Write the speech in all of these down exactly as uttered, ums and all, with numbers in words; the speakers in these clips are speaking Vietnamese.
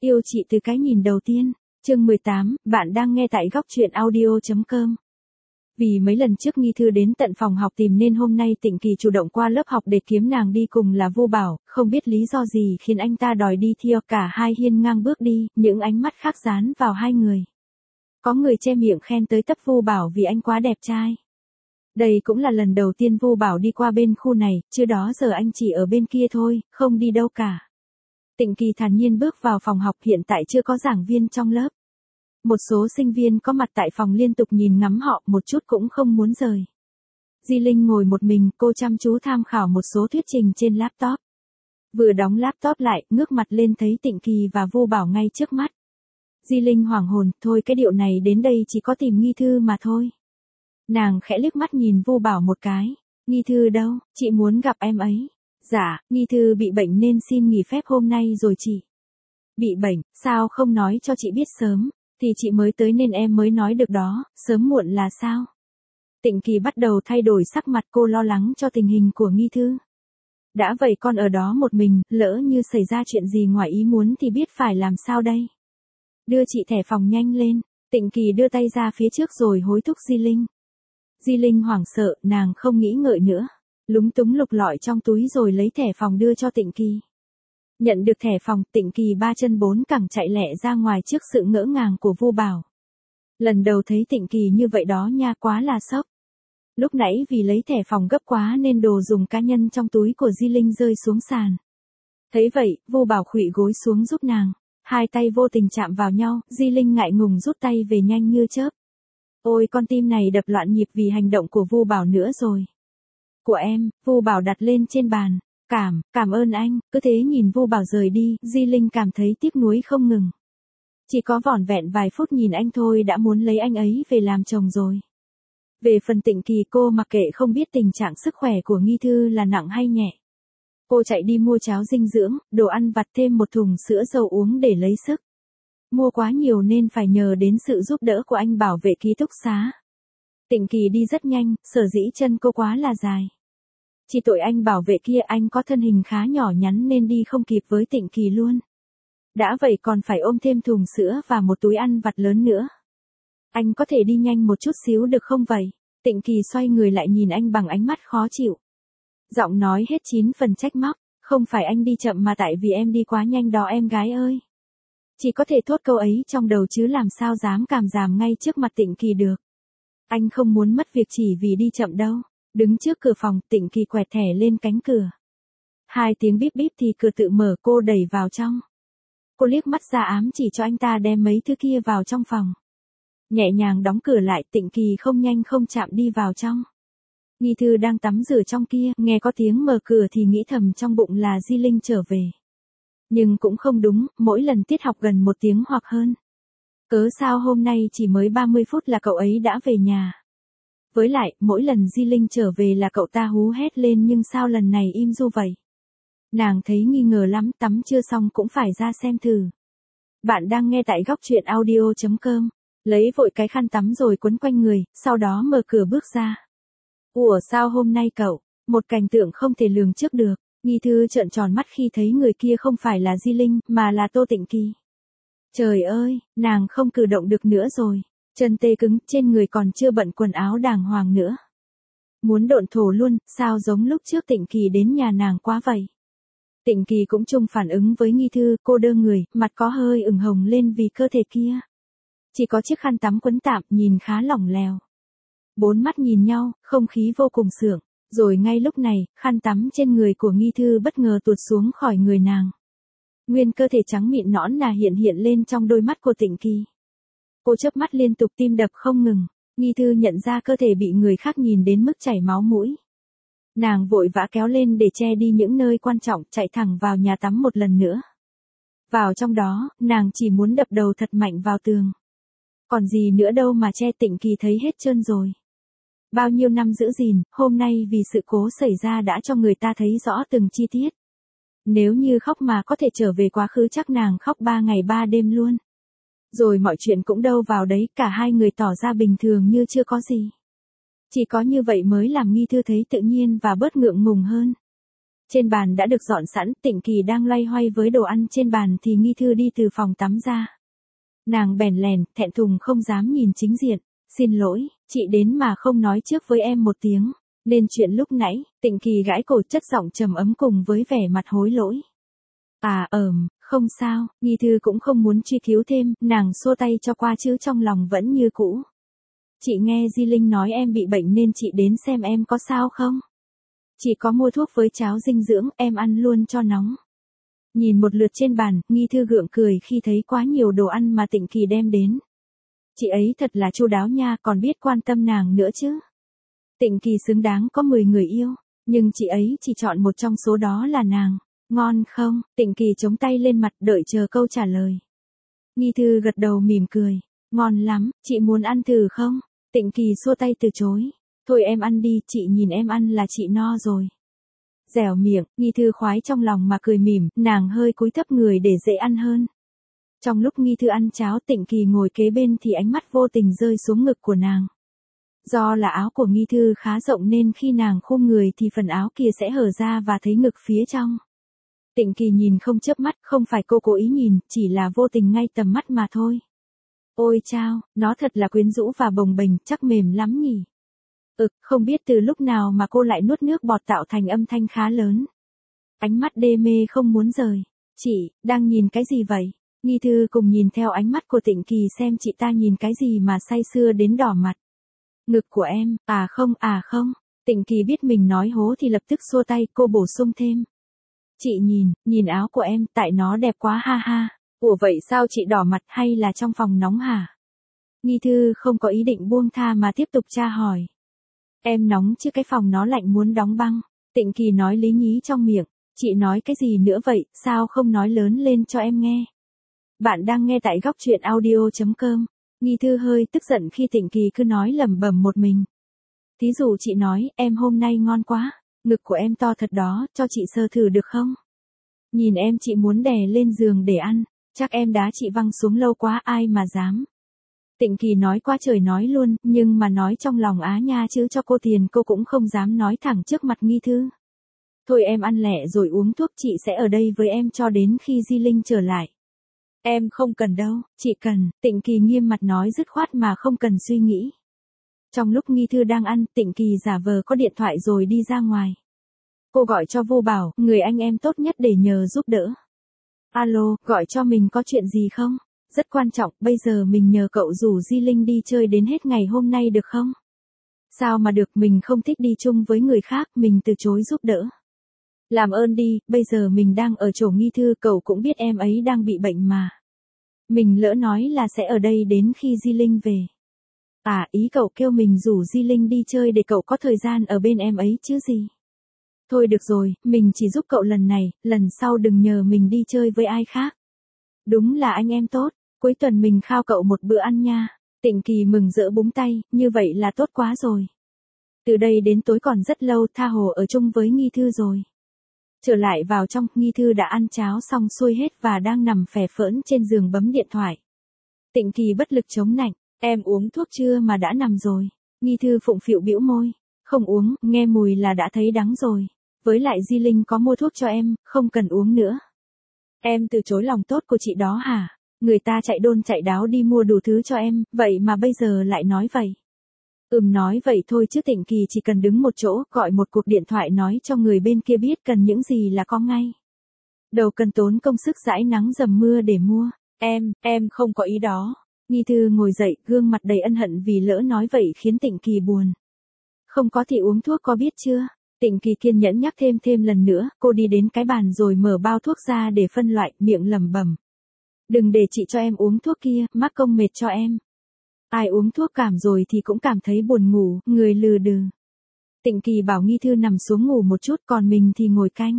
Yêu chị từ cái nhìn đầu tiên. Chương mười tám, bạn đang nghe tại góc truyện audio chấm com. Vì mấy lần trước Nghi Thư đến tận phòng học tìm nên hôm nay Tịnh Kỳ chủ động qua lớp học để kiếm nàng đi cùng là Vô Bảo, không biết lý do gì khiến anh ta đòi đi theo, cả hai hiên ngang bước đi, những ánh mắt khác dán vào hai người. Có người che miệng khen tới tấp Vô Bảo vì anh quá đẹp trai. Đây cũng là lần đầu tiên Vô Bảo đi qua bên khu này, chứ đó giờ anh chỉ ở bên kia thôi, không đi đâu cả. Tịnh Kỳ thản nhiên bước vào phòng học, hiện tại chưa có giảng viên trong lớp. Một số sinh viên có mặt tại phòng liên tục nhìn ngắm họ, một chút cũng không muốn rời. Di Linh ngồi một mình, cô chăm chú tham khảo một số thuyết trình trên laptop. Vừa đóng laptop lại, ngước mặt lên thấy Tịnh Kỳ và Vô Bảo ngay trước mắt. Di Linh hoảng hồn, thôi cái điệu này đến đây chỉ có tìm Nghi Thư mà thôi. Nàng khẽ liếc mắt nhìn Vô Bảo một cái. Nghi Thư đâu, chị muốn gặp em ấy. Dạ, Nghi Thư bị bệnh nên xin nghỉ phép hôm nay rồi chị. Bị bệnh, sao không nói cho chị biết sớm, thì chị mới tới nên em mới nói được đó, sớm muộn là sao? Tịnh Kỳ bắt đầu thay đổi sắc mặt, cô lo lắng cho tình hình của Nghi Thư. Đã vậy con ở đó một mình, lỡ như xảy ra chuyện gì ngoài ý muốn thì biết phải làm sao đây? Đưa chị thẻ phòng nhanh lên, Tịnh Kỳ đưa tay ra phía trước rồi hối thúc Di Linh. Di Linh hoảng sợ, nàng không nghĩ ngợi nữa. Lúng túng lục lọi trong túi rồi lấy thẻ phòng đưa cho Tịnh Kỳ. Nhận được thẻ phòng, Tịnh Kỳ ba chân bốn cẳng chạy lẹ ra ngoài trước sự ngỡ ngàng của Vô Bảo. Lần đầu thấy Tịnh Kỳ như vậy đó nha, quá là sốc. Lúc nãy vì lấy thẻ phòng gấp quá nên đồ dùng cá nhân trong túi của Di Linh rơi xuống sàn. Thấy vậy, Vô Bảo khuỵu gối xuống giúp nàng. Hai tay vô tình chạm vào nhau, Di Linh ngại ngùng rút tay về nhanh như chớp. Ôi con tim này đập loạn nhịp vì hành động của Vô Bảo nữa rồi. Của em, Vô Bảo đặt lên trên bàn. Cảm, cảm ơn anh, cứ thế nhìn Vô Bảo rời đi, Di Linh cảm thấy tiếc nuối không ngừng. Chỉ có vỏn vẹn vài phút nhìn anh thôi đã muốn lấy anh ấy về làm chồng rồi. Về phần Tịnh Kỳ, cô mặc kệ không biết tình trạng sức khỏe của Nghi Thư là nặng hay nhẹ. Cô chạy đi mua cháo dinh dưỡng, đồ ăn vặt, thêm một thùng sữa dâu uống để lấy sức. Mua quá nhiều nên phải nhờ đến sự giúp đỡ của anh bảo vệ ký túc xá. Tịnh Kỳ đi rất nhanh, sở dĩ chân cô quá là dài. Chỉ tội anh bảo vệ kia, anh có thân hình khá nhỏ nhắn nên đi không kịp với Tịnh Kỳ luôn. Đã vậy còn phải ôm thêm thùng sữa và một túi ăn vặt lớn nữa. Anh có thể đi nhanh một chút xíu được không vậy? Tịnh Kỳ xoay người lại nhìn anh bằng ánh mắt khó chịu. Giọng nói hết chín phần trách móc, không phải anh đi chậm mà tại vì em đi quá nhanh đó em gái ơi. Chỉ có thể thốt câu ấy trong đầu chứ làm sao dám cảm giảm ngay trước mặt Tịnh Kỳ được. Anh không muốn mất việc chỉ vì đi chậm đâu. Đứng trước cửa phòng, Tịnh Kỳ quẹt thẻ lên cánh cửa. Hai tiếng bíp bíp thì cửa tự mở, cô đẩy vào trong. Cô liếc mắt ra ám chỉ cho anh ta đem mấy thứ kia vào trong phòng. Nhẹ nhàng đóng cửa lại, Tịnh Kỳ không nhanh không chậm đi vào trong. Nghi Thư đang tắm rửa trong kia, nghe có tiếng mở cửa thì nghĩ thầm trong bụng là Di Linh trở về. Nhưng cũng không đúng, mỗi lần tiết học gần một tiếng hoặc hơn. Cớ sao hôm nay chỉ mới ba mươi phút là cậu ấy đã về nhà. Với lại, mỗi lần Di Linh trở về là cậu ta hú hét lên nhưng sao lần này im ru vậy? Nàng thấy nghi ngờ lắm, tắm chưa xong cũng phải ra xem thử. Bạn đang nghe tại góc truyện audio chấm com. Lấy vội cái khăn tắm rồi quấn quanh người, sau đó mở cửa bước ra. Ủa sao hôm nay cậu? Một cảnh tượng không thể lường trước được. Nghi Thư trợn tròn mắt khi thấy người kia không phải là Di Linh, mà là Tô Tịnh Kỳ. Trời ơi, nàng không cử động được nữa rồi. Chân tê cứng, trên người còn chưa bận quần áo đàng hoàng nữa. Muốn độn thổ luôn, sao giống lúc trước Tịnh Kỳ đến nhà nàng quá vậy. Tịnh Kỳ cũng chung phản ứng với Nghi Thư, cô đơ người, mặt có hơi ửng hồng lên vì cơ thể kia. Chỉ có chiếc khăn tắm quấn tạm, nhìn khá lỏng lẻo. Bốn mắt nhìn nhau, không khí vô cùng sượng. Rồi ngay lúc này, khăn tắm trên người của Nghi Thư bất ngờ tuột xuống khỏi người nàng. Nguyên cơ thể trắng mịn nõn nà hiện hiện lên trong đôi mắt của Tịnh Kỳ. Cô chớp mắt liên tục, tim đập không ngừng. Nghi Thư nhận ra cơ thể bị người khác nhìn đến mức chảy máu mũi. Nàng vội vã kéo lên để che đi những nơi quan trọng, chạy thẳng vào nhà tắm một lần nữa. Vào trong đó, nàng chỉ muốn đập đầu thật mạnh vào tường. Còn gì nữa đâu mà che, Tịnh Kỳ thấy hết trơn rồi. Bao nhiêu năm giữ gìn, hôm nay vì sự cố xảy ra đã cho người ta thấy rõ từng chi tiết. Nếu như khóc mà có thể trở về quá khứ chắc nàng khóc ba ngày ba đêm luôn. Rồi mọi chuyện cũng đâu vào đấy, cả hai người tỏ ra bình thường như chưa có gì. Chỉ có như vậy mới làm Nghi Thư thấy tự nhiên và bớt ngượng ngùng hơn. Trên bàn đã được dọn sẵn, Tịnh Kỳ đang loay hoay với đồ ăn trên bàn thì Nghi Thư đi từ phòng tắm ra. Nàng bèn lèn, thẹn thùng không dám nhìn chính diện. Xin lỗi, chị đến mà không nói trước với em một tiếng. Nên chuyện lúc nãy, Tịnh Kỳ gãi cổ chất giọng trầm ấm cùng với vẻ mặt hối lỗi. À ờm, không sao, Nghi Thư cũng không muốn truy cứu thêm, nàng xua tay cho qua chứ trong lòng vẫn như cũ. Chị nghe Di Linh nói em bị bệnh nên chị đến xem em có sao không? Chỉ có mua thuốc với cháo dinh dưỡng, em ăn luôn cho nóng. Nhìn một lượt trên bàn, Nghi Thư gượng cười khi thấy quá nhiều đồ ăn mà Tịnh Kỳ đem đến. Chị ấy thật là chu đáo nha, còn biết quan tâm nàng nữa chứ. Tịnh Kỳ xứng đáng có mười người yêu, nhưng chị ấy chỉ chọn một trong số đó là nàng. Ngon không? Tịnh Kỳ chống tay lên mặt đợi chờ câu trả lời. Nghi Thư gật đầu mỉm cười. Ngon lắm, chị muốn ăn thử không? Tịnh Kỳ xua tay từ chối. Thôi em ăn đi, chị nhìn em ăn là chị no rồi. Dẻo miệng, Nghi Thư khoái trong lòng mà cười mỉm, nàng hơi cúi thấp người để dễ ăn hơn. Trong lúc Nghi Thư ăn cháo, Tịnh Kỳ ngồi kế bên thì ánh mắt vô tình rơi xuống ngực của nàng. Do là áo của Nghi Thư khá rộng nên khi nàng khum người thì phần áo kia sẽ hở ra và thấy ngực phía trong. Tịnh Kỳ nhìn không chớp mắt, không phải cô cố ý nhìn, chỉ là vô tình ngay tầm mắt mà thôi. Ôi chao, nó thật là quyến rũ và bồng bềnh, chắc mềm lắm nhỉ. Ừ, không biết từ lúc nào mà cô lại nuốt nước bọt tạo thành âm thanh khá lớn. Ánh mắt đê mê không muốn rời. Chị, đang nhìn cái gì vậy? Nghi Thư cùng nhìn theo ánh mắt của Tịnh Kỳ xem chị ta nhìn cái gì mà say sưa đến đỏ mặt. Ngực của em, à không, à không. Tịnh Kỳ biết mình nói hố thì lập tức xua tay, cô bổ sung thêm. Chị nhìn, nhìn áo của em, tại nó đẹp quá ha ha. Ủa vậy sao chị đỏ mặt hay là trong phòng nóng hả? Nghi Thư không có ý định buông tha mà tiếp tục tra hỏi. Em nóng chứ cái phòng nó lạnh muốn đóng băng. Tịnh Kỳ nói lý nhí trong miệng. Chị nói cái gì nữa vậy, sao không nói lớn lên cho em nghe? Bạn đang nghe tại góc truyện audio chấm com. Nghi Thư hơi tức giận khi Tịnh Kỳ cứ nói lẩm bẩm một mình. Thí dụ chị nói, em hôm nay ngon quá, ngực của em to thật đó, cho chị sờ thử được không? Nhìn em chị muốn đè lên giường để ăn, chắc em đá chị văng xuống lâu quá ai mà dám. Tịnh Kỳ nói quá trời nói luôn, nhưng mà nói trong lòng á nha chứ cho cô tiền cô cũng không dám nói thẳng trước mặt Nghi Thư. Thôi em ăn lẹ rồi uống thuốc, chị sẽ ở đây với em cho đến khi Di Linh trở lại. Em không cần đâu, chị cần, Tịnh Kỳ nghiêm mặt nói dứt khoát mà không cần suy nghĩ. Trong lúc Nghi Thư đang ăn, Tịnh Kỳ giả vờ có điện thoại rồi đi ra ngoài. Cô gọi cho Vô Bảo, người anh em tốt nhất để nhờ giúp đỡ. Alo, gọi cho mình có chuyện gì không? Rất quan trọng, bây giờ mình nhờ cậu rủ Di Linh đi chơi đến hết ngày hôm nay được không? Sao mà được, mình không thích đi chung với người khác, mình từ chối giúp đỡ. Làm ơn đi, bây giờ mình đang ở chỗ Nghi Thư, cậu cũng biết em ấy đang bị bệnh mà. Mình lỡ nói là sẽ ở đây đến khi Di Linh về. À, ý cậu kêu mình rủ Di Linh đi chơi để cậu có thời gian ở bên em ấy chứ gì. Thôi được rồi, mình chỉ giúp cậu lần này, lần sau đừng nhờ mình đi chơi với ai khác. Đúng là anh em tốt, cuối tuần mình khao cậu một bữa ăn nha. Tịnh Kỳ mừng rỡ búng tay, như vậy là tốt quá rồi. Từ đây đến tối còn rất lâu, tha hồ ở chung với Nghi Thư rồi. Trở lại vào trong, Nghi Thư đã ăn cháo xong xuôi hết và đang nằm phè phỡn trên giường bấm điện thoại. Tịnh Kỳ bất lực chống nạnh, em uống thuốc chưa mà đã nằm rồi. Nghi Thư phụng phịu bĩu môi, không uống, nghe mùi là đã thấy đắng rồi. Với lại Di Linh có mua thuốc cho em, không cần uống nữa. Em từ chối lòng tốt của chị đó hả? Người ta chạy đôn chạy đáo đi mua đủ thứ cho em, vậy mà bây giờ lại nói vậy. Ừm nói vậy thôi chứ Tịnh Kỳ chỉ cần đứng một chỗ, gọi một cuộc điện thoại nói cho người bên kia biết cần những gì là có ngay. Đâu cần tốn công sức dãi nắng dầm mưa để mua. Em, em không có ý đó. Nghi Thư ngồi dậy, gương mặt đầy ân hận vì lỡ nói vậy khiến Tịnh Kỳ buồn. Không có thì uống thuốc có biết chưa? Tịnh Kỳ kiên nhẫn nhắc thêm thêm lần nữa, cô đi đến cái bàn rồi mở bao thuốc ra để phân loại, miệng lẩm bẩm. Đừng để chị cho em uống thuốc kia, mắc công mệt cho em. Ai uống thuốc cảm rồi thì cũng cảm thấy buồn ngủ, người lừ đừ. Tịnh Kỳ bảo Nghi Thư nằm xuống ngủ một chút còn mình thì ngồi canh.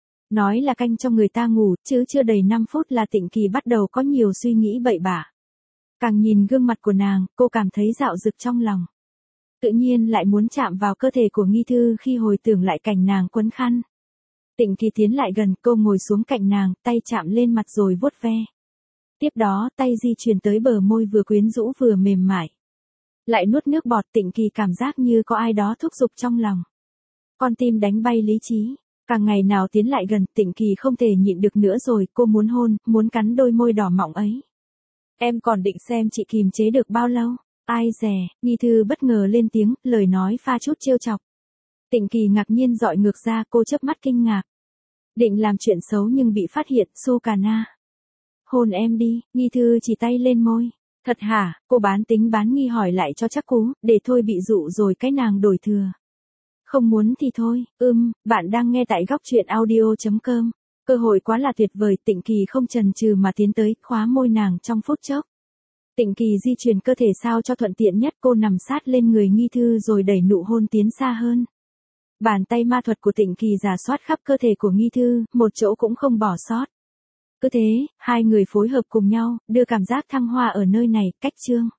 Nói là canh cho người ta ngủ, chứ chưa đầy năm phút là Tịnh Kỳ bắt đầu có nhiều suy nghĩ bậy bạ. Càng nhìn gương mặt của nàng, cô cảm thấy dạo dực trong lòng. Tự nhiên lại muốn chạm vào cơ thể của Nghi Thư khi hồi tưởng lại cảnh nàng quấn khăn. Tịnh Kỳ tiến lại gần, cô ngồi xuống cạnh nàng, tay chạm lên mặt rồi vuốt ve. Tiếp đó, tay di chuyển tới bờ môi vừa quyến rũ vừa mềm mại. Lại nuốt nước bọt, Tịnh Kỳ cảm giác như có ai đó thúc giục trong lòng. Con tim đánh bay lý trí. Càng ngày nào tiến lại gần, Tịnh Kỳ không thể nhịn được nữa rồi, cô muốn hôn, muốn cắn đôi môi đỏ mọng ấy. Em còn định xem chị kìm chế được bao lâu? Ai dè, Nghi Thư bất ngờ lên tiếng, lời nói pha chút trêu chọc. Tịnh Kỳ ngạc nhiên dọi ngược ra, cô chớp mắt kinh ngạc. Định làm chuyện xấu nhưng bị phát hiện, Su Cà Na. Hôn em đi, Nghi Thư chỉ tay lên môi. Thật hả, cô bán tính bán nghi hỏi lại cho chắc cú, để thôi bị dụ rồi cái nàng đổi thừa. Không muốn thì thôi, ưm, bạn đang nghe tại góc truyện audio chấm com. Cơ hội quá là tuyệt vời, Tịnh Kỳ không chần chừ mà tiến tới, khóa môi nàng trong phút chốc. Tịnh Kỳ di chuyển cơ thể sao cho thuận tiện nhất, cô nằm sát lên người Nghi Thư rồi đẩy nụ hôn tiến xa hơn. Bàn tay ma thuật của Tịnh Kỳ rà soát khắp cơ thể của Nghi Thư, một chỗ cũng không bỏ sót. Cứ thế, hai người phối hợp cùng nhau, đưa cảm giác thăng hoa ở nơi này, cách chương.